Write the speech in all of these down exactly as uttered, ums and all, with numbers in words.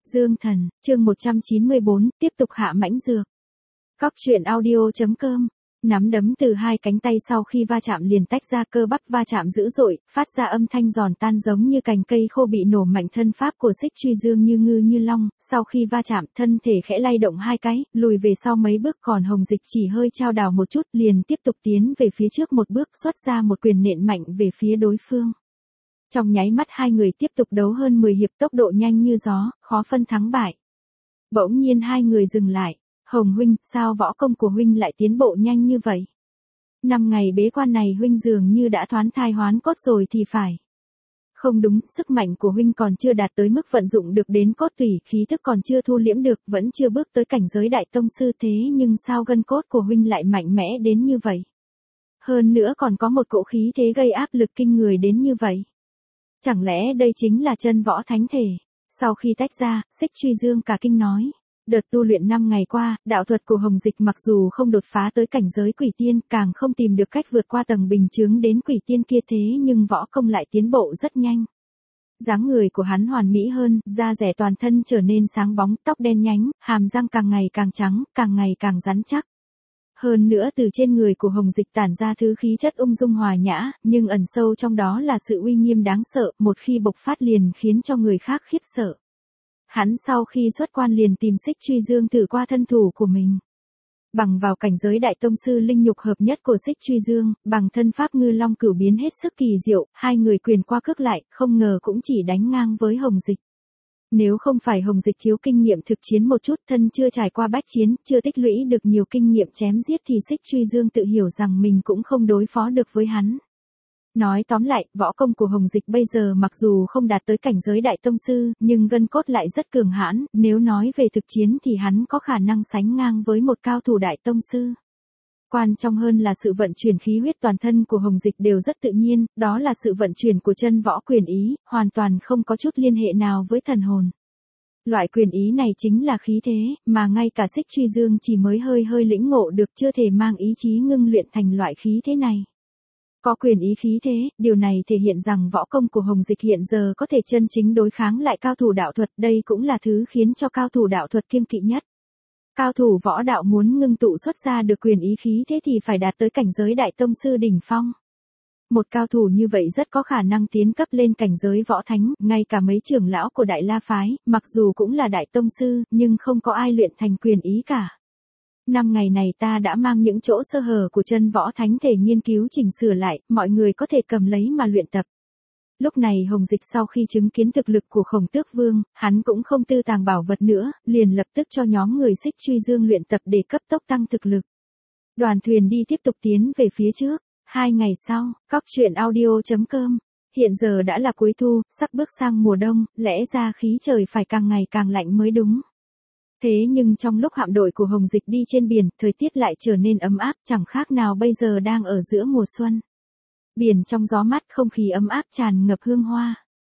Dương Thần, chương một trăm chín mươi bốn, tiếp tục hạ mãnh dược. Cóc truyện audio chấm com. Nắm đấm từ hai cánh tay sau khi va chạm liền tách ra, cơ bắp va chạm dữ dội, phát ra âm thanh giòn tan giống như cành cây khô bị nổ mạnh. Thân pháp của Xích Truy Dương như ngư như long, sau khi va chạm, thân thể khẽ lay động hai cái, lùi về sau mấy bước, còn Hồng Dịch chỉ hơi chao đảo một chút, liền tiếp tục tiến về phía trước một bước, xuất ra một quyền nện mạnh về phía đối phương. Trong nháy mắt hai người tiếp tục đấu hơn mười hiệp, tốc độ nhanh như gió, khó phân thắng bại. Bỗng nhiên hai người dừng lại. Hồng huynh, sao võ công của huynh lại tiến bộ nhanh như vậy? Năm ngày bế quan này huynh dường như đã thoán thai hoán cốt rồi thì phải. Không đúng, sức mạnh của huynh còn chưa đạt tới mức vận dụng được đến cốt tủy, khí thức còn chưa thu liễm được, vẫn chưa bước tới cảnh giới đại tông sư, thế nhưng sao gân cốt của huynh lại mạnh mẽ đến như vậy? Hơn nữa còn có một cỗ khí thế gây áp lực kinh người đến như vậy. Chẳng lẽ đây chính là chân võ thánh thể? Sau khi tách ra, Xích Truy Dương cả kinh nói. Đợt tu luyện năm ngày qua, đạo thuật của Hồng Dịch mặc dù không đột phá tới cảnh giới quỷ tiên, càng không tìm được cách vượt qua tầng bình chướng đến quỷ tiên kia, thế nhưng võ công lại tiến bộ rất nhanh. Dáng người của hắn hoàn mỹ hơn, da dẻ toàn thân trở nên sáng bóng, tóc đen nhánh, hàm răng càng ngày càng trắng, càng ngày càng rắn chắc. Hơn nữa từ trên người của Hồng Dịch tản ra thứ khí chất ung dung hòa nhã, nhưng ẩn sâu trong đó là sự uy nghiêm đáng sợ, một khi bộc phát liền khiến cho người khác khiếp sợ. Hắn sau khi xuất quan liền tìm Xích Truy Dương thử qua thân thủ của mình. Bằng vào cảnh giới đại tông sư linh nhục hợp nhất của Xích Truy Dương, bằng thân pháp ngư long cửu biến hết sức kỳ diệu, hai người quyền qua cước lại, không ngờ cũng chỉ đánh ngang với Hồng Dịch. Nếu không phải Hồng Dịch thiếu kinh nghiệm thực chiến một chút, thân chưa trải qua bách chiến, chưa tích lũy được nhiều kinh nghiệm chém giết thì Xích Truy Dương tự hiểu rằng mình cũng không đối phó được với hắn. Nói tóm lại, võ công của Hồng Dịch bây giờ mặc dù không đạt tới cảnh giới đại tông sư, nhưng gân cốt lại rất cường hãn, nếu nói về thực chiến thì hắn có khả năng sánh ngang với một cao thủ đại tông sư. Quan trọng hơn là sự vận chuyển khí huyết toàn thân của Hồng Dịch đều rất tự nhiên, đó là sự vận chuyển của chân võ quyền ý, hoàn toàn không có chút liên hệ nào với thần hồn. Loại quyền ý này chính là khí thế, mà ngay cả Xích Truy Dương chỉ mới hơi hơi lĩnh ngộ được, chưa thể mang ý chí ngưng luyện thành loại khí thế này. Có quyền ý khí thế, điều này thể hiện rằng võ công của Hồng Dịch hiện giờ có thể chân chính đối kháng lại cao thủ đạo thuật, đây cũng là thứ khiến cho cao thủ đạo thuật kiêng kỵ nhất. Cao thủ võ đạo muốn ngưng tụ xuất ra được quyền ý khí thế thì phải đạt tới cảnh giới đại tông sư đỉnh phong. Một cao thủ như vậy rất có khả năng tiến cấp lên cảnh giới võ thánh, ngay cả mấy trưởng lão của Đại La phái, mặc dù cũng là đại tông sư, nhưng không có ai luyện thành quyền ý cả. Năm ngày này ta đã mang những chỗ sơ hở của chân võ thánh thể nghiên cứu chỉnh sửa lại, mọi người có thể cầm lấy mà luyện tập. Lúc này Hồng Dịch sau khi chứng kiến thực lực của Khổng Tước Vương, hắn cũng không tư tàng bảo vật nữa, liền lập tức cho nhóm người Xích Truy Dương luyện tập để cấp tốc tăng thực lực. Đoàn thuyền đi tiếp tục tiến về phía trước. Hai ngày sau, cóc truyện audio chấm com. Hiện giờ đã là cuối thu, sắp bước sang mùa đông, lẽ ra khí trời phải càng ngày càng lạnh mới đúng. Thế nhưng trong lúc hạm đội của Hồng Dịch đi trên biển, thời tiết lại trở nên ấm áp, chẳng khác nào bây giờ đang ở giữa mùa xuân. Biển trong gió mát, không khí ấm áp tràn ngập hương hoa.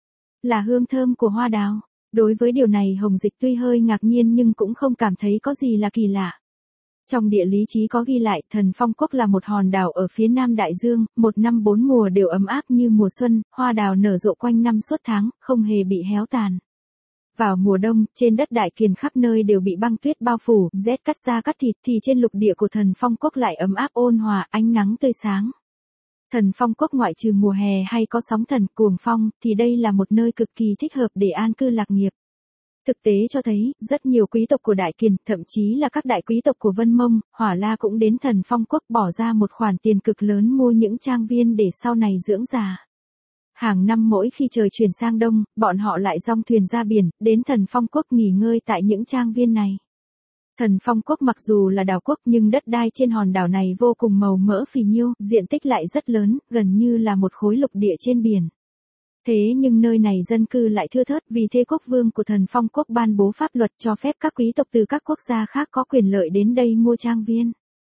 Là hương thơm của hoa đào. Đối với điều này Hồng Dịch tuy hơi ngạc nhiên nhưng cũng không cảm thấy có gì là kỳ lạ. Trong địa lý chí có ghi lại, Thần Phong Quốc là một hòn đảo ở phía nam đại dương, một năm bốn mùa đều ấm áp như mùa xuân, hoa đào nở rộ quanh năm suốt tháng, không hề bị héo tàn. Vào mùa đông, trên đất Đại Kiền khắp nơi đều bị băng tuyết bao phủ, rét cắt da cắt thịt, thì trên lục địa của Thần Phong Quốc lại ấm áp ôn hòa, ánh nắng tươi sáng. Thần Phong Quốc ngoại trừ mùa hè hay có sóng thần cuồng phong, thì đây là một nơi cực kỳ thích hợp để an cư lạc nghiệp. Thực tế cho thấy, rất nhiều quý tộc của Đại Kiền, thậm chí là các đại quý tộc của Vân Mông, Hỏa La cũng đến Thần Phong Quốc bỏ ra một khoản tiền cực lớn mua những trang viên để sau này dưỡng già. Hàng năm mỗi khi trời chuyển sang đông, bọn họ lại dong thuyền ra biển, đến Thần Phong Quốc nghỉ ngơi tại những trang viên này. Thần Phong Quốc mặc dù là đảo quốc nhưng đất đai trên hòn đảo này vô cùng màu mỡ phì nhiêu, diện tích lại rất lớn, gần như là một khối lục địa trên biển. Thế nhưng nơi này dân cư lại thưa thớt, vì thế quốc vương của Thần Phong Quốc ban bố pháp luật cho phép các quý tộc từ các quốc gia khác có quyền lợi đến đây mua trang viên.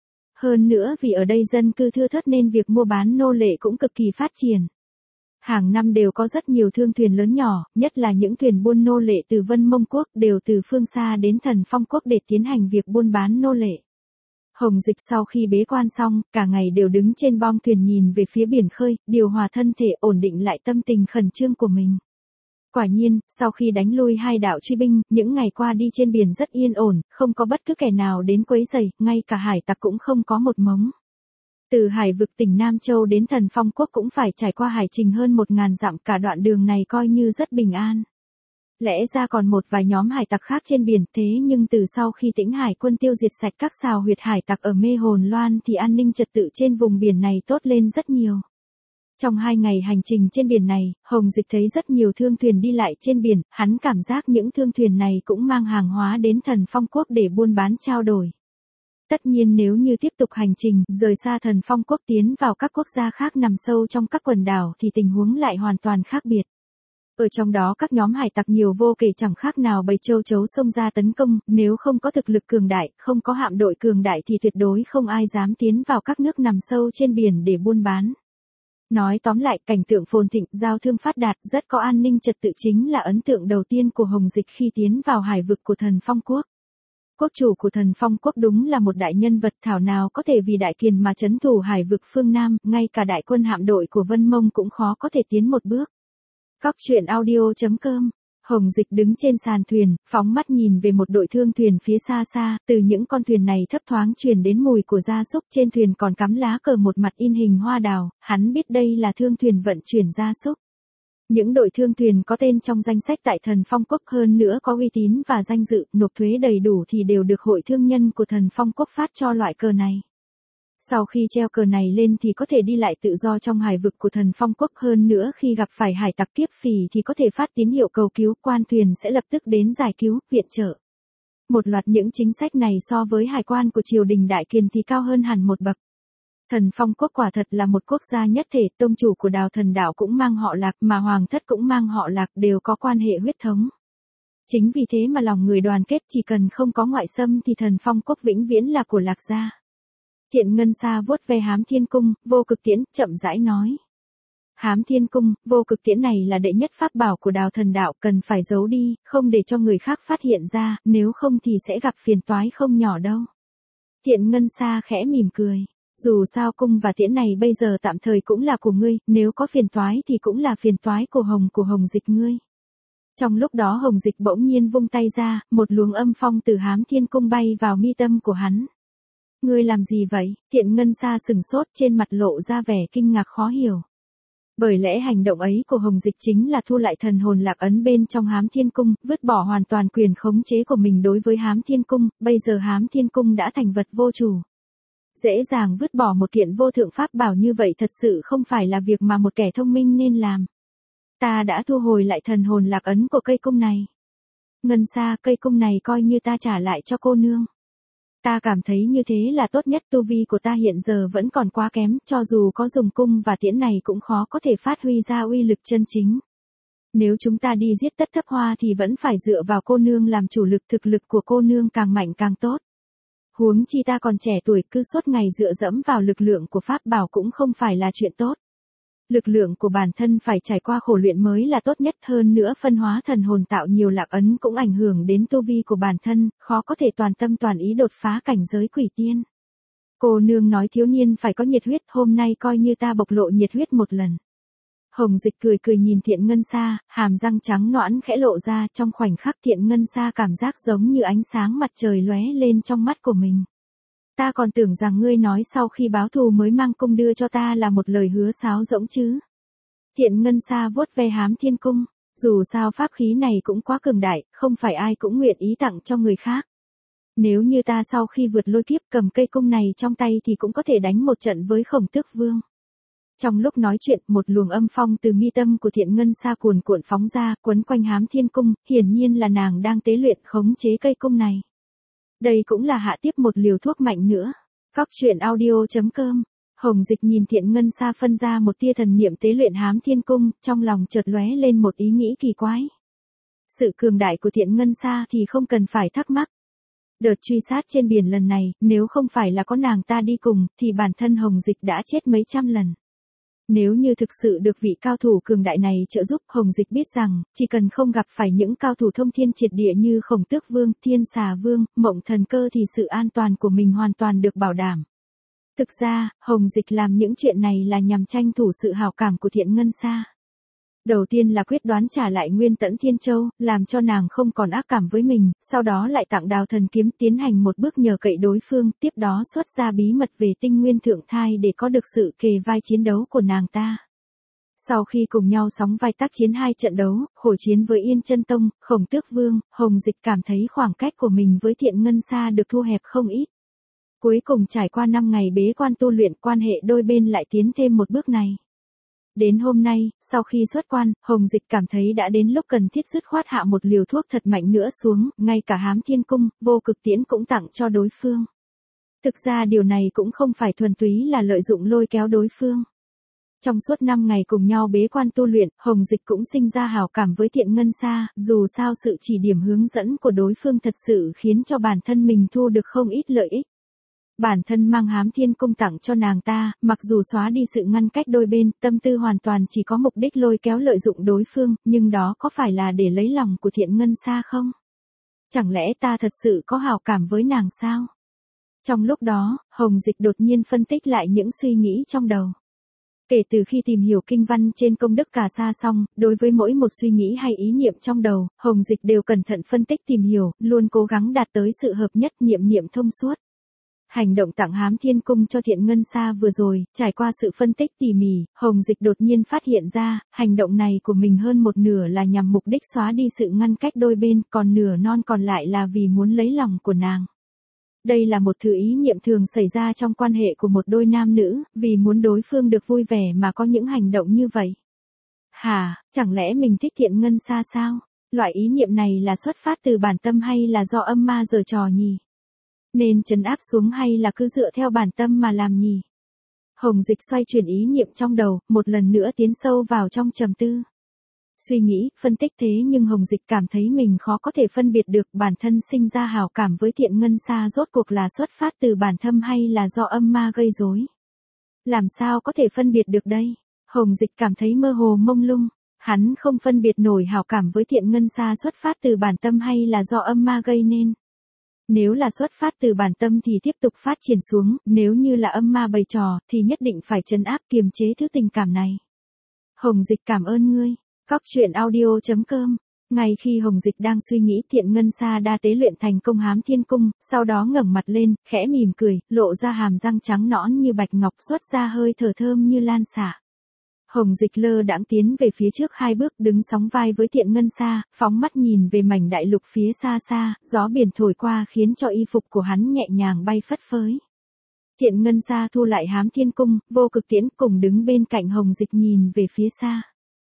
Hơn nữa vì ở đây dân cư thưa thớt nên việc mua bán nô lệ cũng cực kỳ phát triển. Hàng năm đều có rất nhiều thương thuyền lớn nhỏ, nhất là những thuyền buôn nô lệ từ Vân Mông Quốc đều từ phương xa đến Thần Phong Quốc để tiến hành việc buôn bán nô lệ. Hồng Dịch sau khi bế quan xong, cả ngày đều đứng trên bong thuyền nhìn về phía biển khơi, điều hòa thân thể, ổn định lại tâm tình khẩn trương của mình. Quả nhiên, sau khi đánh lui hai đạo truy binh, những ngày qua đi trên biển rất yên ổn, không có bất cứ kẻ nào đến quấy rầy, ngay cả hải tặc cũng không có một mống. Từ hải vực tỉnh Nam Châu đến Thần Phong Quốc cũng phải trải qua hải trình hơn một ngàn dặm, cả đoạn đường này coi như rất bình an. Lẽ ra còn một vài nhóm hải tặc khác trên biển, thế nhưng từ sau khi Tĩnh Hải quân tiêu diệt sạch các sào huyệt hải tặc ở Mê Hồn Loan thì an ninh trật tự trên vùng biển này tốt lên rất nhiều. Trong hai ngày hành trình trên biển này, Hồng Dịch thấy rất nhiều thương thuyền đi lại trên biển, hắn cảm giác những thương thuyền này cũng mang hàng hóa đến Thần Phong Quốc để buôn bán trao đổi. Tất nhiên nếu như tiếp tục hành trình, rời xa Thần Phong Quốc tiến vào các quốc gia khác nằm sâu trong các quần đảo thì tình huống lại hoàn toàn khác biệt. Ở trong đó các nhóm hải tặc nhiều vô kể, chẳng khác nào bầy châu chấu xông ra tấn công, nếu không có thực lực cường đại, không có hạm đội cường đại thì tuyệt đối không ai dám tiến vào các nước nằm sâu trên biển để buôn bán. Nói tóm lại, cảnh tượng phồn thịnh, giao thương phát đạt, rất có an ninh trật tự chính là ấn tượng đầu tiên của Hồng Dịch khi tiến vào hải vực của Thần Phong Quốc. Quốc chủ của Thần Phong Quốc đúng là một đại nhân vật, thảo nào có thể vì đại kiền mà trấn thủ hải vực phương Nam, ngay cả đại quân hạm đội của Vân Mông cũng khó có thể tiến một bước. Góc truyện audio chấm com. Hồng Dịch đứng trên sàn thuyền, phóng mắt nhìn về một đội thương thuyền phía xa xa, từ những con thuyền này thấp thoáng truyền đến mùi của gia súc, trên thuyền còn cắm lá cờ một mặt in hình hoa đào, hắn biết đây là thương thuyền vận chuyển gia súc. Những đội thương thuyền có tên trong danh sách tại Thần Phong Quốc, hơn nữa có uy tín và danh dự, nộp thuế đầy đủ thì đều được hội thương nhân của Thần Phong Quốc phát cho loại cờ này. Sau khi treo cờ này lên thì có thể đi lại tự do trong hải vực của Thần Phong Quốc, hơn nữa khi gặp phải hải tặc kiếp phì thì có thể phát tín hiệu cầu cứu, quan thuyền sẽ lập tức đến giải cứu, viện trợ. Một loạt những chính sách này so với hải quan của triều đình Đại Kiền thì cao hơn hẳn một bậc. Thần Phong Quốc quả thật là một quốc gia nhất thể, tông chủ của Đào Thần Đạo cũng mang họ Lạc, mà hoàng thất cũng mang họ Lạc, đều có quan hệ huyết thống. Chính vì thế mà lòng người đoàn kết, chỉ cần không có ngoại xâm thì Thần Phong Quốc vĩnh viễn là của Lạc gia. Thiện Ngân Sa vuốt ve Hám Thiên Cung, Vô Cực Tiễn, chậm rãi nói. Hám Thiên Cung, Vô Cực Tiễn này là đệ nhất pháp bảo của Đào Thần Đạo, cần phải giấu đi, không để cho người khác phát hiện ra, nếu không thì sẽ gặp phiền toái không nhỏ đâu. Thiện Ngân Sa khẽ mỉm cười. Dù sao cung và tiễn này bây giờ tạm thời cũng là của ngươi, nếu có phiền toái thì cũng là phiền toái của Hồng của Hồng Dịch ngươi. Trong lúc đó Hồng Dịch bỗng nhiên vung tay ra, một luồng âm phong từ Hám Thiên Cung bay vào mi tâm của hắn. Ngươi làm gì vậy? Thiện Ngân Sa sừng sốt, trên mặt lộ ra vẻ kinh ngạc khó hiểu. Bởi lẽ hành động ấy của Hồng Dịch chính là thu lại thần hồn lạc ấn bên trong Hám Thiên Cung, vứt bỏ hoàn toàn quyền khống chế của mình đối với Hám Thiên Cung, bây giờ Hám Thiên Cung đã thành vật vô chủ. Dễ dàng vứt bỏ một kiện vô thượng pháp bảo như vậy thật sự không phải là việc mà một kẻ thông minh nên làm. Ta đã thu hồi lại thần hồn lạc ấn của cây cung này. Ngân Sa, cây cung này coi như ta trả lại cho cô nương. Ta cảm thấy như thế là tốt nhất, tu vi của ta hiện giờ vẫn còn quá kém, cho dù có dùng cung và tiễn này cũng khó có thể phát huy ra uy lực chân chính. Nếu chúng ta đi giết tất thấp hoa thì vẫn phải dựa vào cô nương làm chủ lực, thực lực của cô nương càng mạnh càng tốt. Huống chi ta còn trẻ tuổi, cứ suốt ngày dựa dẫm vào lực lượng của pháp bảo cũng không phải là chuyện tốt. Lực lượng của bản thân phải trải qua khổ luyện mới là tốt nhất, hơn nữa phân hóa thần hồn tạo nhiều lạc ấn cũng ảnh hưởng đến tu vi của bản thân, khó có thể toàn tâm toàn ý đột phá cảnh giới quỷ tiên. Cô nương nói thiếu niên phải có nhiệt huyết, hôm nay coi như ta bộc lộ nhiệt huyết một lần. Hồng Dịch cười cười nhìn Thiện Ngân Sa, hàm răng trắng nõn khẽ lộ ra, trong khoảnh khắc Thiện Ngân Sa cảm giác giống như ánh sáng mặt trời lóe lên trong mắt của mình. Ta còn tưởng rằng ngươi nói sau khi báo thù mới mang cung đưa cho ta là một lời hứa sáo rỗng chứ. Thiện Ngân Sa vuốt ve Hám Thiên Cung, dù sao pháp khí này cũng quá cường đại, không phải ai cũng nguyện ý tặng cho người khác. Nếu như ta sau khi vượt lôi kiếp cầm cây cung này trong tay thì cũng có thể đánh một trận với Khổng Tước Vương. Trong lúc nói chuyện, một luồng âm phong từ mi tâm của Thiện Ngân Sa cuồn cuộn phóng ra, quấn quanh Hám Thiên Cung, hiển nhiên là nàng đang tế luyện khống chế cây cung này. Đây cũng là hạ tiếp một liều thuốc mạnh nữa. Góc truyện audio chấm com. Hồng Dịch nhìn Thiện Ngân Sa phân ra một tia thần niệm tế luyện Hám Thiên Cung, trong lòng chợt lóe lên một ý nghĩ kỳ quái. Sự cường đại của Thiện Ngân Sa thì không cần phải thắc mắc. Đợt truy sát trên biển lần này, nếu không phải là có nàng ta đi cùng, thì bản thân Hồng Dịch đã chết mấy trăm lần. Nếu như thực sự được vị cao thủ cường đại này trợ giúp, Hồng Dịch biết rằng, chỉ cần không gặp phải những cao thủ thông thiên triệt địa như Khổng Tước Vương, Thiên Xà Vương, Mộng Thần Cơ thì sự an toàn của mình hoàn toàn được bảo đảm. Thực ra, Hồng Dịch làm những chuyện này là nhằm tranh thủ sự hảo cảm của Thiện Ngân Sa. Đầu tiên là quyết đoán trả lại Nguyên Tẫn Thiên Châu, làm cho nàng không còn ác cảm với mình, sau đó lại tặng Đào Thần Kiếm tiến hành một bước nhờ cậy đối phương, tiếp đó xuất ra bí mật về tinh nguyên thượng thai để có được sự kề vai chiến đấu của nàng ta. Sau khi cùng nhau sóng vai tác chiến hai trận đấu, khổ chiến với Yên Chân Tông, Khổng Tước Vương, Hồng Dịch cảm thấy khoảng cách của mình với Thiện Ngân Sa được thu hẹp không ít. Cuối cùng trải qua năm ngày bế quan tu luyện, quan hệ đôi bên lại tiến thêm một bước này. Đến hôm nay, sau khi xuất quan, Hồng Dịch cảm thấy đã đến lúc cần thiết dứt khoát hạ một liều thuốc thật mạnh nữa xuống, ngay cả Hám Thiên Cung, Vô Cực Tiễn cũng tặng cho đối phương. Thực ra điều này cũng không phải thuần túy là lợi dụng lôi kéo đối phương. Trong suốt năm ngày cùng nhau bế quan tu luyện, Hồng Dịch cũng sinh ra hảo cảm với Thiện Ngân Sa, dù sao sự chỉ điểm hướng dẫn của đối phương thật sự khiến cho bản thân mình thu được không ít lợi ích. Bản thân mang Hám Thiên Cung tặng cho nàng ta, mặc dù xóa đi sự ngăn cách đôi bên, tâm tư hoàn toàn chỉ có mục đích lôi kéo lợi dụng đối phương, nhưng đó có phải là để lấy lòng của Thiện Ngân Sa không? Chẳng lẽ ta thật sự có hảo cảm với nàng sao? Trong lúc đó, Hồng Dịch đột nhiên phân tích lại những suy nghĩ trong đầu. Kể từ khi tìm hiểu kinh văn trên công đức Cà Sa xong, đối với mỗi một suy nghĩ hay ý niệm trong đầu, Hồng Dịch đều cẩn thận phân tích tìm hiểu, luôn cố gắng đạt tới sự hợp nhất, niệm niệm thông suốt. Hành động tặng Hám Thiên Cung cho Thiện Ngân Sa vừa rồi, trải qua sự phân tích tỉ mỉ, Hồng Dịch đột nhiên phát hiện ra, hành động này của mình hơn một nửa là nhằm mục đích xóa đi sự ngăn cách đôi bên, còn nửa non còn lại là vì muốn lấy lòng của nàng. Đây là một thứ ý niệm thường xảy ra trong quan hệ của một đôi nam nữ, vì muốn đối phương được vui vẻ mà có những hành động như vậy. Hả, chẳng lẽ mình thích Thiện Ngân Sa sao? Loại ý niệm này là xuất phát từ bản tâm hay là do âm ma giở trò nhỉ? Nên trấn áp xuống hay là cứ dựa theo bản tâm mà làm nhỉ? Hồng Dịch xoay chuyển ý niệm trong đầu, một lần nữa tiến sâu vào trong trầm tư. Suy nghĩ, phân tích thế nhưng Hồng Dịch cảm thấy mình khó có thể phân biệt được bản thân sinh ra hảo cảm với Thiện Ngân Sa rốt cuộc là xuất phát từ bản tâm hay là do âm ma gây rối. Làm sao có thể phân biệt được đây? Hồng Dịch cảm thấy mơ hồ mông lung, hắn không phân biệt nổi hảo cảm với Thiện Ngân Sa xuất phát từ bản tâm hay là do âm ma gây nên. Nếu là xuất phát từ bản tâm thì tiếp tục phát triển xuống, nếu như là âm ma bày trò thì nhất định phải trấn áp kiềm chế thứ tình cảm này. Hồng Dịch cảm ơn ngươi. Cóc truyện audio chấm com. Ngay khi Hồng Dịch đang suy nghĩ, Thiện Ngân Sa đã tế luyện thành công Hám Thiên Cung, sau đó ngẩng mặt lên, khẽ mỉm cười, lộ ra hàm răng trắng nõn như bạch ngọc, xuất ra hơi thở thơm như lan xả. Hồng Dịch lơ đãng tiến về phía trước hai bước, đứng sóng vai với Thiện Ngân Sa, phóng mắt nhìn về mảnh đại lục phía xa xa, gió biển thổi qua khiến cho y phục của hắn nhẹ nhàng bay phất phới. Thiện Ngân Sa thu lại Hám Thiên Cung, Vô Cực Tiễn cùng đứng bên cạnh Hồng Dịch nhìn về phía xa.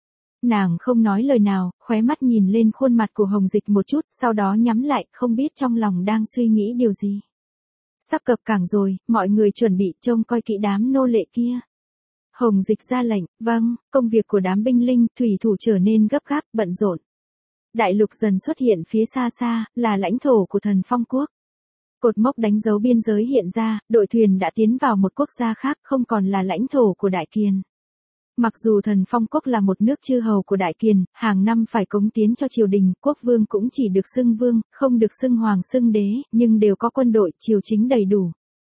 Nàng không nói lời nào, khóe mắt nhìn lên khuôn mặt của Hồng Dịch một chút, sau đó nhắm lại, không biết trong lòng đang suy nghĩ điều gì. Sắp cập cảng rồi, mọi người chuẩn bị trông coi kỹ đám nô lệ kia. Hồng Dịch ra lệnh, vâng, công việc của đám binh linh, thủy thủ trở nên gấp gáp, bận rộn. Đại lục dần xuất hiện phía xa xa, là lãnh thổ của Thần Phong Quốc. Cột mốc đánh dấu biên giới hiện ra, đội thuyền đã tiến vào một quốc gia khác, không còn là lãnh thổ của Đại Kiền. Mặc dù Thần Phong Quốc là một nước chư hầu của Đại Kiền, hàng năm phải cống tiến cho triều đình, quốc vương cũng chỉ được xưng vương, không được xưng hoàng xưng đế, nhưng đều có quân đội, triều chính đầy đủ.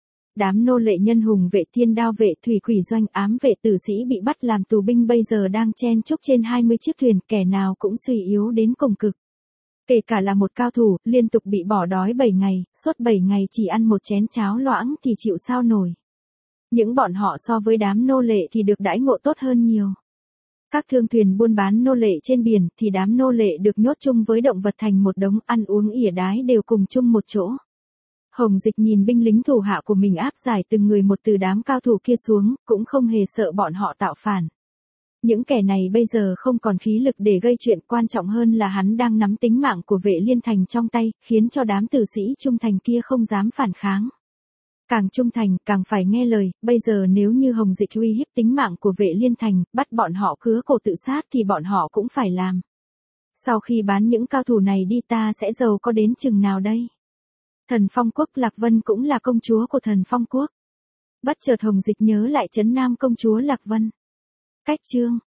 Đám nô lệ nhân hùng vệ, thiên đao vệ, thủy quỷ doanh, ám vệ, tử sĩ bị bắt làm tù binh bây giờ đang chen chúc trên hai mươi chiếc thuyền, kẻ nào cũng suy yếu đến cùng cực. Kể cả là một cao thủ, liên tục bị bỏ đói bảy ngày, suốt bảy ngày chỉ ăn một chén cháo loãng thì chịu sao nổi. Những bọn họ so với đám nô lệ thì được đãi ngộ tốt hơn nhiều. Các thương thuyền buôn bán nô lệ trên biển thì đám nô lệ được nhốt chung với động vật thành một đống, ăn uống ỉa đái đều cùng chung một chỗ. Hồng Dịch nhìn binh lính thủ hạ của mình áp giải từng người một từ đám cao thủ kia xuống, cũng không hề sợ bọn họ tạo phản. Những kẻ này bây giờ không còn khí lực để gây chuyện, quan trọng hơn là hắn đang nắm tính mạng của Vệ Liên Thành trong tay, khiến cho đám tử sĩ trung thành kia không dám phản kháng. Càng trung thành, càng phải nghe lời, bây giờ nếu như Hồng Dịch uy hiếp tính mạng của Vệ Liên Thành, bắt bọn họ cứa cổ tự sát thì bọn họ cũng phải làm. Sau khi bán những cao thủ này đi ta sẽ giàu có đến chừng nào đây? Thần Phong Quốc Lạc Vân cũng là công chúa của Thần Phong Quốc. Bất chợt Hồng Dịch nhớ lại trấn Nam công chúa Lạc Vân. Cách chương